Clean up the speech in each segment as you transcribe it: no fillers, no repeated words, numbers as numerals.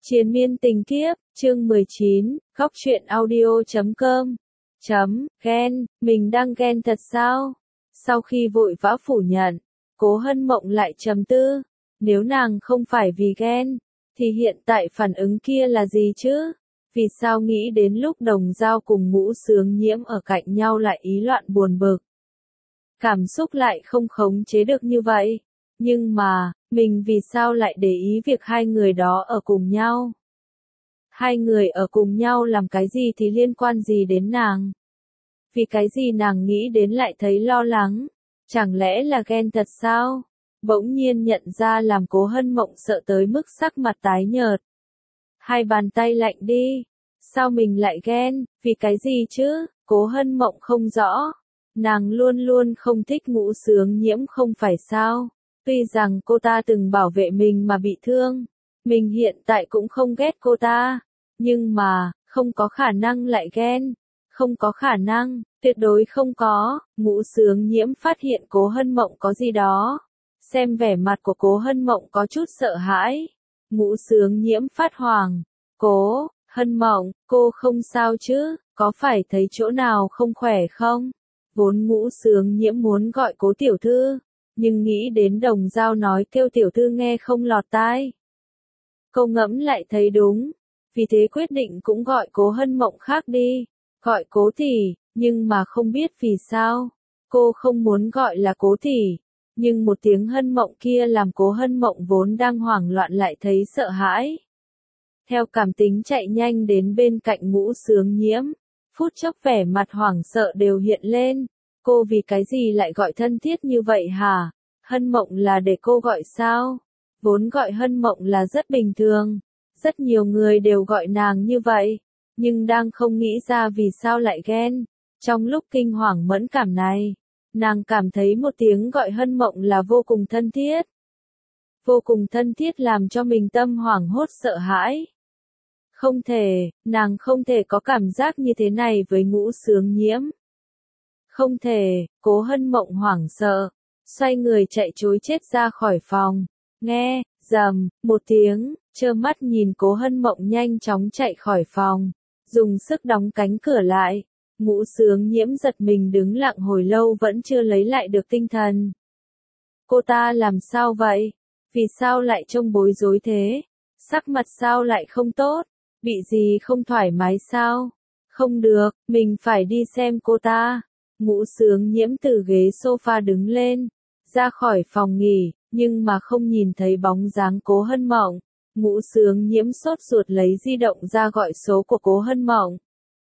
Triền miên tình kiếp, chương 19, góc truyện audio.com. Ghen, mình đang ghen thật sao? Sau khi vội vã phủ nhận, Cố Hân Mộng lại trầm tư, nếu nàng không phải vì ghen, thì hiện tại phản ứng kia là gì chứ? Vì sao nghĩ đến lúc Đồng Dao cùng Ngũ Sướng Nhiễm ở cạnh nhau lại ý loạn buồn bực? Cảm xúc lại không khống chế được như vậy. Nhưng mà, mình vì sao lại để ý việc hai người đó ở cùng nhau? Hai người ở cùng nhau làm cái gì thì liên quan gì đến nàng? Vì cái gì nàng nghĩ đến lại thấy lo lắng? Chẳng lẽ là ghen thật sao? Bỗng nhiên nhận ra làm Cố Hân Mộng sợ tới mức sắc mặt tái nhợt. Hai bàn tay lạnh đi. Sao mình lại ghen? Vì cái gì chứ? Cố Hân Mộng không rõ. Nàng luôn luôn không thích Ngũ Sướng Nhiễm không phải sao? Tuy rằng cô ta từng bảo vệ mình mà bị thương, mình hiện tại cũng không ghét cô ta, nhưng mà, không có khả năng lại ghen. Không có khả năng, tuyệt đối không có. Ngũ Sướng Nhiễm phát hiện Cố Hân Mộng có gì đó. Xem vẻ mặt của Cố Hân Mộng có chút sợ hãi. Ngũ Sướng Nhiễm phát hoảng. Cố Hân Mộng, cô không sao chứ, có phải thấy chỗ nào không khỏe không? Vốn Ngũ Sướng Nhiễm muốn gọi Cố tiểu thư, nhưng nghĩ đến Đồng Dao nói kêu tiểu thư nghe không lọt tai. Cô ngẫm lại thấy đúng, vì thế quyết định cũng gọi Cố Hân Mộng khác đi, gọi Cố tỷ, nhưng mà không biết vì sao, cô không muốn gọi là Cố tỷ, nhưng một tiếng Hân Mộng kia làm Cố Hân Mộng vốn đang hoảng loạn lại thấy sợ hãi. Theo cảm tính chạy nhanh đến bên cạnh Ngũ Sướng Nhiễm, phút chốc vẻ mặt hoảng sợ đều hiện lên. Cô vì cái gì lại gọi thân thiết như vậy hả? Hân Mộng là để cô gọi sao? Vốn gọi Hân Mộng là rất bình thường. Rất nhiều người đều gọi nàng như vậy. Nhưng đang không nghĩ ra vì sao lại ghen. Trong lúc kinh hoàng mẫn cảm này, nàng cảm thấy một tiếng gọi Hân Mộng là vô cùng thân thiết. Vô cùng thân thiết làm cho mình tâm hoảng hốt sợ hãi. Không thể, nàng không thể có cảm giác như thế này với Ngũ Sướng Nhiễm. Không thể, Cố Hân Mộng hoảng sợ, xoay người chạy trối chết ra khỏi phòng. Nghe, rầm, một tiếng, trơ mắt nhìn Cố Hân Mộng nhanh chóng chạy khỏi phòng, dùng sức đóng cánh cửa lại. Ngũ Sướng Nhiễm giật mình đứng lặng hồi lâu vẫn chưa lấy lại được tinh thần. Cô ta làm sao vậy? Vì sao lại trông bối rối thế? Sắc mặt sao lại không tốt? Bị gì không thoải mái sao? Không được, mình phải đi xem cô ta. Ngũ Sướng Nhiễm từ ghế sofa đứng lên, ra khỏi phòng nghỉ, nhưng mà không nhìn thấy bóng dáng Cố Hân Mộng. Ngũ Sướng Nhiễm sốt ruột lấy di động ra gọi số của Cố Hân Mộng.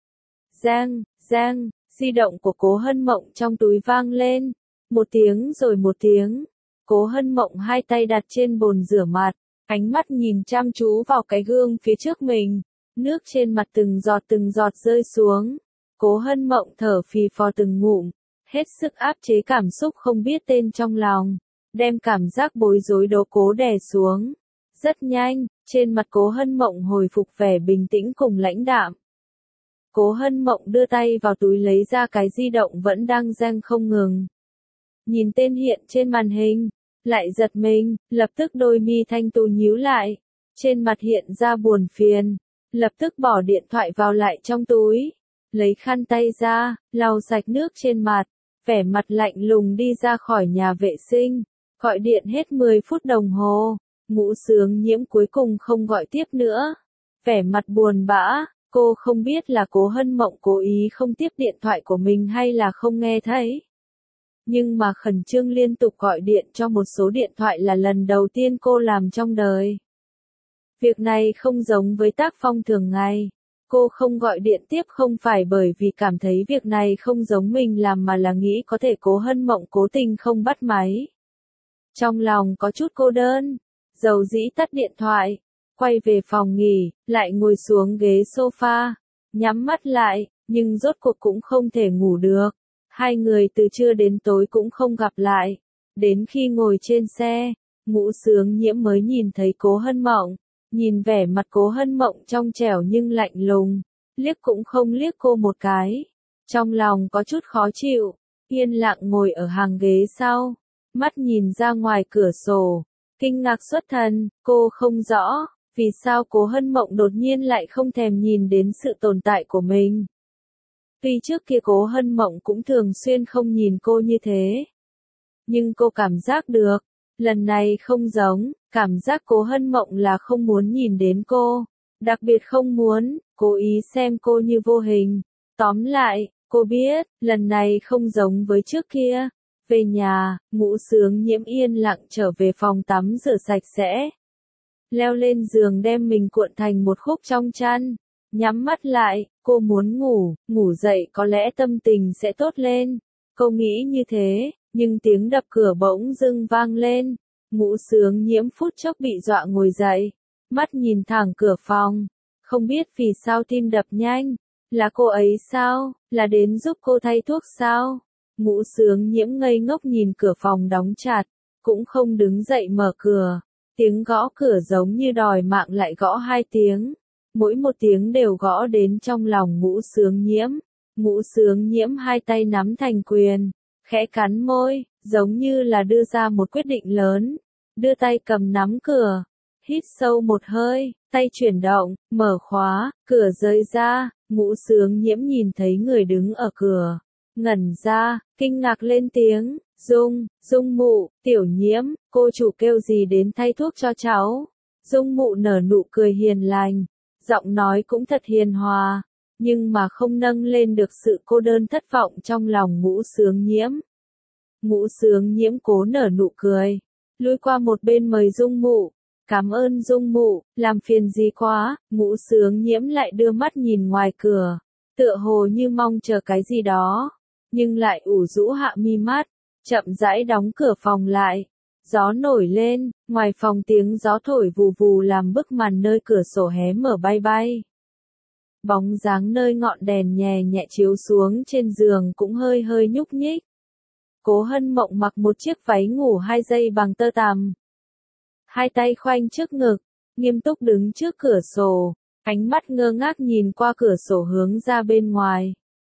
Giang, di động của Cố Hân Mộng trong túi vang lên. Một tiếng rồi một tiếng. Cố Hân Mộng hai tay đặt trên bồn rửa mặt, ánh mắt nhìn chăm chú vào cái gương phía trước mình. Nước trên mặt từng giọt rơi xuống. Cố Hân Mộng thở phì phò từng ngụm, hết sức áp chế cảm xúc không biết tên trong lòng, đem cảm giác bối rối đố cố đè xuống. Rất nhanh, trên mặt Cố Hân Mộng hồi phục vẻ bình tĩnh cùng lãnh đạm. Cố Hân Mộng đưa tay vào túi lấy ra cái di động vẫn đang reng không ngừng. Nhìn tên hiện trên màn hình, lại giật mình, lập tức đôi mi thanh tú nhíu lại, trên mặt hiện ra buồn phiền, lập tức bỏ điện thoại vào lại trong túi. Lấy khăn tay ra, lau sạch nước trên mặt, vẻ mặt lạnh lùng đi ra khỏi nhà vệ sinh, gọi điện hết 10 phút đồng hồ, Ngũ Sướng Nhiễm cuối cùng không gọi tiếp nữa. Vẻ mặt buồn bã, cô không biết là Cố Hân Mộng cố ý không tiếp điện thoại của mình hay là không nghe thấy. Nhưng mà khẩn trương liên tục gọi điện cho một số điện thoại là lần đầu tiên cô làm trong đời. Việc này không giống với tác phong thường ngày. Cô không gọi điện tiếp không phải bởi vì cảm thấy việc này không giống mình làm mà là nghĩ có thể Cố Hân Mộng cố tình không bắt máy. Trong lòng có chút cô đơn, dầu dĩ tắt điện thoại, quay về phòng nghỉ, lại ngồi xuống ghế sofa, nhắm mắt lại, nhưng rốt cuộc cũng không thể ngủ được. Hai người từ trưa đến tối cũng không gặp lại. Đến khi ngồi trên xe, Ngũ Sướng Nhiễm mới nhìn thấy Cố Hân Mộng. Nhìn vẻ mặt Cố Hân Mộng trong trẻo nhưng lạnh lùng, liếc cũng không liếc cô một cái. Trong lòng có chút khó chịu, yên lặng ngồi ở hàng ghế sau, mắt nhìn ra ngoài cửa sổ, kinh ngạc xuất thần, cô không rõ, Vì sao Cố Hân Mộng đột nhiên lại không thèm nhìn đến sự tồn tại của mình? Tuy trước kia Cố Hân Mộng cũng thường xuyên không nhìn cô như thế. Nhưng cô cảm giác được, lần này không giống, cảm giác Cố Hân Mộng là không muốn nhìn đến cô. Đặc biệt không muốn, cố ý xem cô như vô hình. Tóm lại, cô biết, lần này không giống với trước kia. Về nhà, Ngũ Sướng Nhiễm yên lặng trở về phòng tắm rửa sạch sẽ. Leo lên giường đem mình cuộn thành một khúc trong chăn. Nhắm mắt lại, cô muốn ngủ, ngủ dậy có lẽ tâm tình sẽ tốt lên. Cô nghĩ như thế, nhưng tiếng đập cửa bỗng dưng vang lên. Ngũ Sướng Nhiễm phút chốc bị dọa ngồi dậy. Mắt nhìn thẳng cửa phòng. Không biết vì sao tim đập nhanh. Là cô ấy sao? Là đến giúp cô thay thuốc sao? Ngũ Sướng Nhiễm ngây ngốc nhìn cửa phòng đóng chặt. Cũng không đứng dậy mở cửa. Tiếng gõ cửa giống như đòi mạng lại gõ 2 tiếng. Mỗi một tiếng đều gõ đến trong lòng Ngũ Sướng Nhiễm. Ngũ Sướng Nhiễm hai tay nắm thành quyền. Khẽ cắn môi, giống như là đưa ra một quyết định lớn. Đưa tay cầm nắm cửa. Hít sâu một hơi, tay chuyển động, mở khóa, cửa rơi ra, Ngũ Sướng Nhiễm nhìn thấy người đứng ở cửa. Ngẩn ra, kinh ngạc lên tiếng, Dung mụ, Tiểu Nhiễm, cô chủ kêu gì đến thay thuốc cho cháu. Dung mụ nở nụ cười hiền lành, giọng nói cũng thật hiền hòa, nhưng mà không nâng lên được sự cô đơn thất vọng trong lòng Ngũ Sướng Nhiễm. Ngũ Sướng Nhiễm cố nở nụ cười, lui qua một bên mời Dung mụ. Cảm ơn Dung mụ, làm phiền gì quá. Ngũ Sướng Nhiễm lại đưa mắt nhìn ngoài cửa, tựa hồ như mong chờ cái gì đó, nhưng lại ủ rũ hạ mi mắt, chậm rãi đóng cửa phòng lại. Gió nổi lên, ngoài phòng tiếng gió thổi vù vù làm bức màn nơi cửa sổ hé mở bay bay. Bóng dáng nơi ngọn đèn nhẹ nhẹ chiếu xuống trên giường cũng hơi hơi nhúc nhích. Cố Hân Mộng mặc một chiếc váy ngủ 2 dây bằng tơ tằm. Hai tay khoanh trước ngực, nghiêm túc đứng trước cửa sổ, ánh mắt ngơ ngác nhìn qua cửa sổ hướng ra bên ngoài.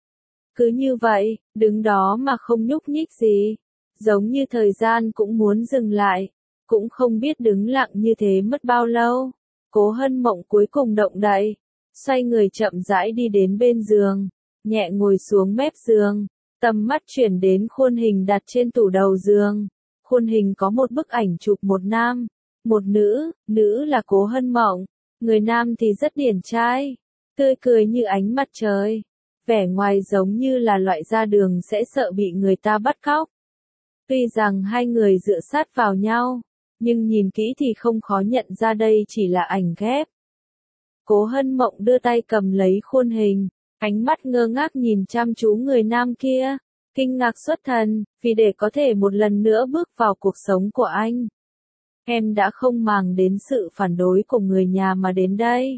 Cứ như vậy, đứng đó mà không nhúc nhích gì, giống như thời gian cũng muốn dừng lại, cũng không biết đứng lặng như thế mất bao lâu. Cố Hân Mộng cuối cùng động đậy, xoay người chậm rãi đi đến bên giường, nhẹ ngồi xuống mép giường, tầm mắt chuyển đến khuôn hình đặt trên tủ đầu giường. Khuôn hình có một bức ảnh chụp một nam, một nữ, nữ là Cố Hân Mộng, người nam thì rất điển trai, tươi cười như ánh mặt trời, vẻ ngoài giống như là loại ra đường sẽ sợ bị người ta bắt cóc. Tuy rằng hai người dựa sát vào nhau, nhưng nhìn kỹ thì không khó nhận ra đây chỉ là ảnh ghép. Cố Hân Mộng đưa tay cầm lấy khuôn hình, ánh mắt ngơ ngác nhìn chăm chú người nam kia, kinh ngạc xuất thần, vì để có thể một lần nữa bước vào cuộc sống của anh. Em đã không màng đến sự phản đối của người nhà mà đến đây.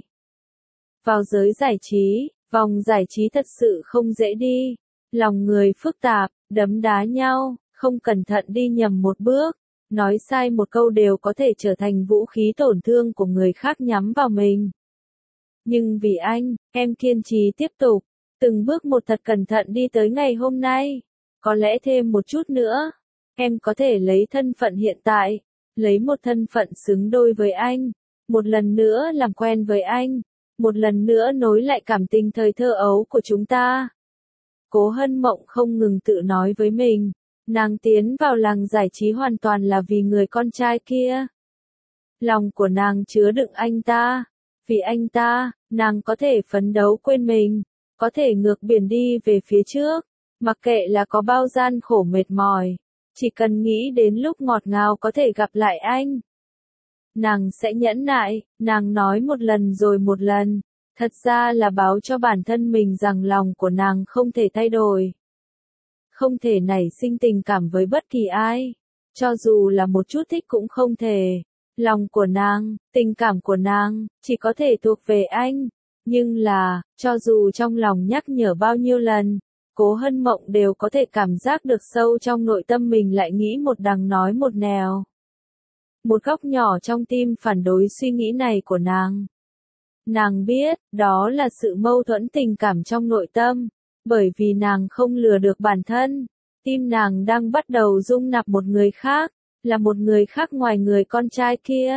Vào giới giải trí, vòng giải trí thật sự không dễ đi. Lòng người phức tạp, đấm đá nhau, không cẩn thận đi nhầm một bước. Nói sai một câu đều có thể trở thành vũ khí tổn thương của người khác nhắm vào mình. Nhưng vì anh, em kiên trì tiếp tục. Từng bước một thật cẩn thận đi tới ngày hôm nay. Có lẽ thêm một chút nữa, em có thể lấy thân phận hiện tại. Lấy một thân phận xứng đôi với anh, một lần nữa làm quen với anh, một lần nữa nối lại cảm tình thời thơ ấu của chúng ta. Cố Hân Mộng không ngừng tự nói với mình, nàng tiến vào làng giải trí hoàn toàn là vì người con trai kia. Lòng của nàng chứa đựng anh ta, vì anh ta, nàng có thể phấn đấu quên mình, có thể ngược biển đi về phía trước, mặc kệ là có bao gian khổ mệt mỏi. Chỉ cần nghĩ đến lúc ngọt ngào có thể gặp lại anh, nàng sẽ nhẫn nại. Nàng nói một lần rồi một lần, thật ra là báo cho bản thân mình rằng lòng của nàng không thể thay đổi. Không thể nảy sinh tình cảm với bất kỳ ai, cho dù là một chút thích cũng không thể. Lòng của nàng, tình cảm của nàng, chỉ có thể thuộc về anh. Nhưng là, cho dù trong lòng nhắc nhở bao nhiêu lần, Cố Hân Mộng đều có thể cảm giác được sâu trong nội tâm mình lại nghĩ một đằng nói một nẻo. Một góc nhỏ trong tim phản đối suy nghĩ này của nàng. Nàng biết, đó là sự mâu thuẫn tình cảm trong nội tâm, bởi vì nàng không lừa được bản thân. Tim nàng đang bắt đầu dung nạp một người khác, là một người khác ngoài người con trai kia,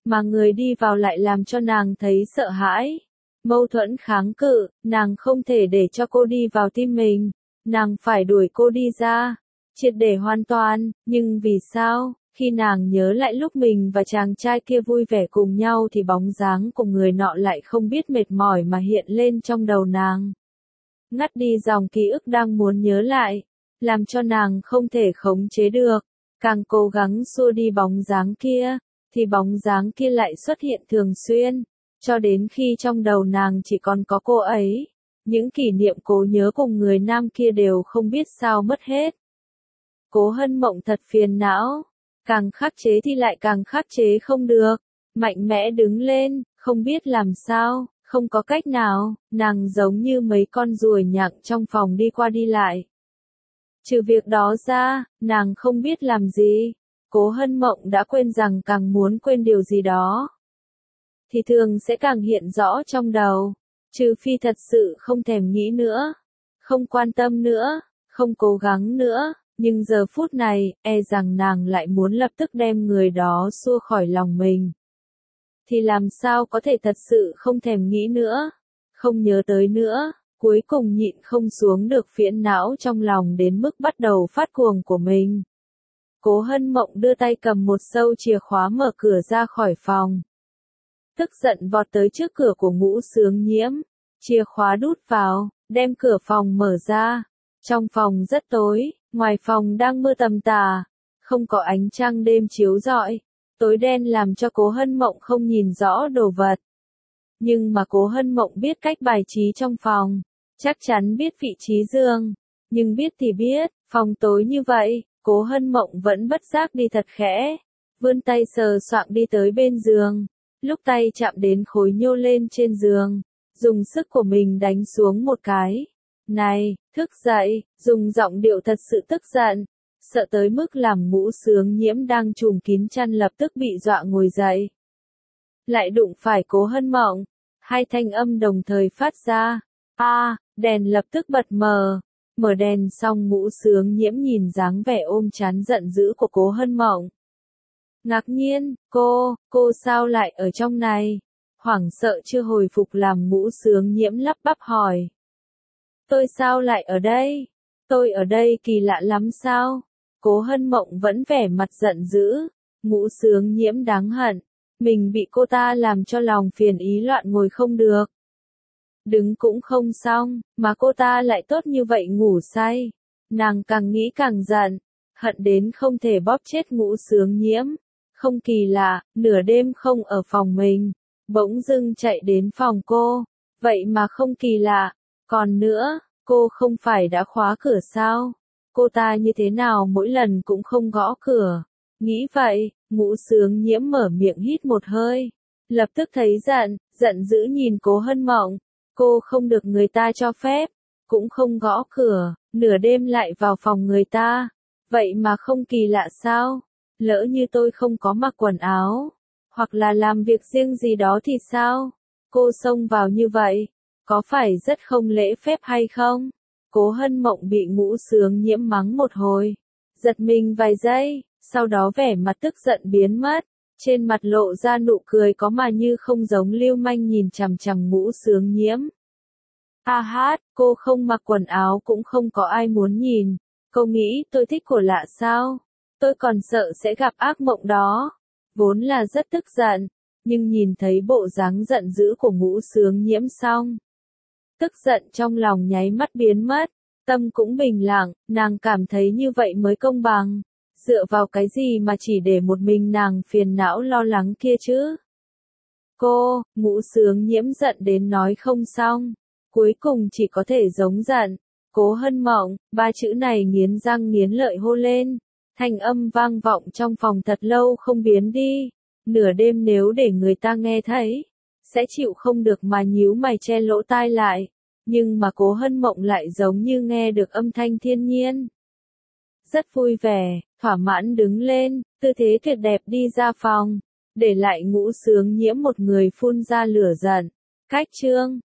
mà người đi vào lại làm cho nàng thấy sợ hãi. Mâu thuẫn kháng cự, nàng không thể để cho cô đi vào tim mình, nàng phải đuổi cô đi ra, triệt để hoàn toàn, nhưng vì sao? Khi nàng nhớ lại lúc mình và chàng trai kia vui vẻ cùng nhau thì bóng dáng của người nọ lại không biết mệt mỏi mà hiện lên trong đầu nàng. Ngắt đi dòng ký ức đang muốn nhớ lại, làm cho nàng không thể khống chế được. Càng cố gắng xua đi bóng dáng kia, thì bóng dáng kia lại xuất hiện thường xuyên, cho đến khi trong đầu nàng chỉ còn có cô ấy. Những kỷ niệm cố nhớ cùng người nam kia đều không biết sao mất hết. Cố Hân Mộng thật phiền não. Càng khắc chế thì lại càng khắc chế không được, mạnh mẽ đứng lên, không biết làm sao, không có cách nào, nàng giống như mấy con ruồi nhặng trong phòng đi qua đi lại. Trừ việc đó ra, nàng không biết làm gì. Cố Hân Mộng đã quên rằng càng muốn quên điều gì đó, thì thường sẽ càng hiện rõ trong đầu, trừ phi thật sự không thèm nghĩ nữa, không quan tâm nữa, không cố gắng nữa. Nhưng giờ phút này, e rằng nàng lại muốn lập tức đem người đó xua khỏi lòng mình. Thì làm sao có thể thật sự không thèm nghĩ nữa, không nhớ tới nữa, cuối cùng nhịn không xuống được phiền não trong lòng đến mức bắt đầu phát cuồng của mình. Cố Hân Mộng đưa tay cầm một sâu chìa khóa mở cửa ra khỏi phòng. Tức giận vọt tới trước cửa của Ngũ Sướng Nhiễm, chìa khóa đút vào, đem cửa phòng mở ra. Trong phòng rất tối. Ngoài phòng đang mưa tầm tà, không có ánh trăng đêm chiếu rọi, tối đen làm cho Cố Hân Mộng không nhìn rõ đồ vật. Nhưng mà Cố Hân Mộng biết cách bài trí trong phòng, chắc chắn biết vị trí giường, nhưng biết thì biết, phòng tối như vậy, Cố Hân Mộng vẫn bất giác đi thật khẽ, vươn tay sờ soạng đi tới bên giường, lúc tay chạm đến khối nhô lên trên giường, dùng sức của mình đánh xuống một cái. Này, thức dậy, dùng giọng điệu thật sự tức giận, sợ tới mức làm Ngũ Sướng Nhiễm đang trùm kín chăn lập tức bị dọa ngồi dậy. Lại đụng phải Cố Hân Mộng, hai thanh âm đồng thời phát ra, đèn lập tức bật mờ, mở đèn xong Ngũ Sướng Nhiễm nhìn dáng vẻ ôm chán giận dữ của Cố Hân Mộng. Ngạc nhiên, cô sao lại ở trong này? Hoảng sợ chưa hồi phục làm Ngũ Sướng Nhiễm lắp bắp hỏi. Tôi sao lại ở đây? Tôi ở đây kỳ lạ lắm sao? Cố Hân Mộng vẫn vẻ mặt giận dữ. Ngũ Sướng Nhiễm đáng hận. Mình bị cô ta làm cho lòng phiền ý loạn ngồi không được. Đứng cũng không xong, mà cô ta lại tốt như vậy ngủ say. Nàng càng nghĩ càng giận, hận đến không thể bóp chết Ngũ Sướng Nhiễm. Không kỳ lạ, nửa đêm không ở phòng mình, bỗng dưng chạy đến phòng cô. Vậy mà không kỳ lạ. Còn nữa, cô không phải đã khóa cửa sao? Cô ta như thế nào mỗi lần cũng không gõ cửa? Nghĩ vậy, Ngũ Sướng Nhiễm mở miệng hít một hơi. Lập tức thấy giận dữ nhìn Cố Hân Mộng. Cô không được người ta cho phép, cũng không gõ cửa, nửa đêm lại vào phòng người ta. Vậy mà không kỳ lạ sao? Lỡ như tôi không có mặc quần áo, hoặc là làm việc riêng gì đó thì sao? Cô xông vào như vậy, có phải rất không lễ phép hay không? Cố Hân Mộng bị Ngũ Sướng Nhiễm mắng một hồi, giật mình vài giây, sau đó vẻ mặt tức giận biến mất, trên mặt lộ ra nụ cười có mà như không giống lưu manh nhìn chằm chằm Ngũ Sướng Nhiễm. Cô không mặc quần áo cũng không có ai muốn nhìn, cô nghĩ tôi thích của lạ sao? Tôi còn sợ sẽ gặp ác mộng đó. Vốn là rất tức giận, nhưng nhìn thấy bộ dáng giận dữ của Ngũ Sướng Nhiễm xong, tức giận trong lòng nháy mắt biến mất, tâm cũng bình lặng, nàng cảm thấy như vậy mới công bằng. Dựa vào cái gì mà chỉ để một mình nàng phiền não lo lắng kia chứ? Ngũ Sướng Nhiễm giận đến nói không xong, cuối cùng chỉ có thể giống giận. Cố Hân Mộng, ba chữ này nghiến răng nghiến lợi hô lên, thanh âm vang vọng trong phòng thật lâu không biến đi. Nửa đêm nếu để người ta nghe thấy, sẽ chịu không được mà nhíu mày che lỗ tai lại. Nhưng mà Cố Hân Mộng lại giống như nghe được âm thanh thiên nhiên. Rất vui vẻ, thỏa mãn đứng lên, tư thế tuyệt đẹp đi ra phòng, để lại Ngũ Sướng Nhiễm một người phun ra lửa giận. Cách chương